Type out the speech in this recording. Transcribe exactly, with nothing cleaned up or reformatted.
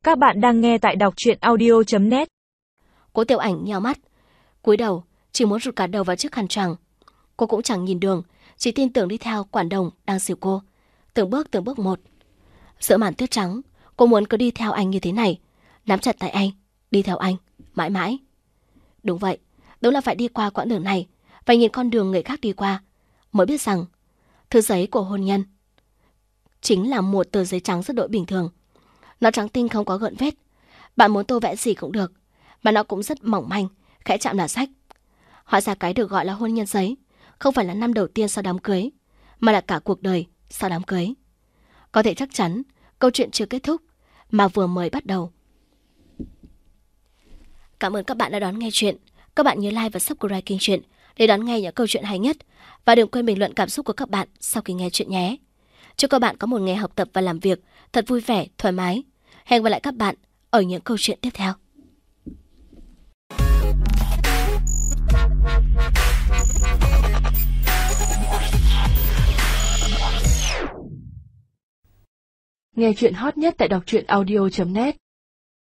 Các bạn đang nghe tại đọc truyện audio chấm net. Cố Tiểu Ảnh nheo mắt, cúi đầu, chỉ muốn rụt cả đầu vào chiếc khăn choàng. Cô cũng chẳng nhìn đường, chỉ tin tưởng đi theo quản đồng đang dìu cô, từng bước từng bước một. Giữa màn tuyết trắng, cô muốn cứ đi theo anh như thế này, nắm chặt tay anh, đi theo anh, mãi mãi. Đúng vậy, đúng là phải đi qua quãng đường này, phải nhìn con đường người khác đi qua, mới biết rằng thư giấy của hôn nhân chính là một tờ giấy trắng rất đỗi bình thường. Nó trắng tinh không có gợn vết, bạn muốn tô vẽ gì cũng được, mà nó cũng rất mỏng manh, khẽ chạm là sách. Hóa ra cái được gọi là hôn nhân giấy không phải là năm đầu tiên sau đám cưới, mà là cả cuộc đời sau đám cưới. Có thể chắc chắn câu chuyện chưa kết thúc, mà vừa mới bắt đầu. Cảm ơn các bạn đã đón nghe chuyện. Các bạn nhớ like và subscribe kênh Chuyện để đón nghe những câu chuyện hay nhất. Và đừng quên bình luận cảm xúc của các bạn sau khi nghe chuyện nhé. Chúc các bạn có một ngày học tập và làm việc thật vui vẻ, thoải mái. Hẹn gặp lại các bạn ở những câu chuyện tiếp theo. Nghe chuyện hot nhất tại đọc truyện audio chấm net.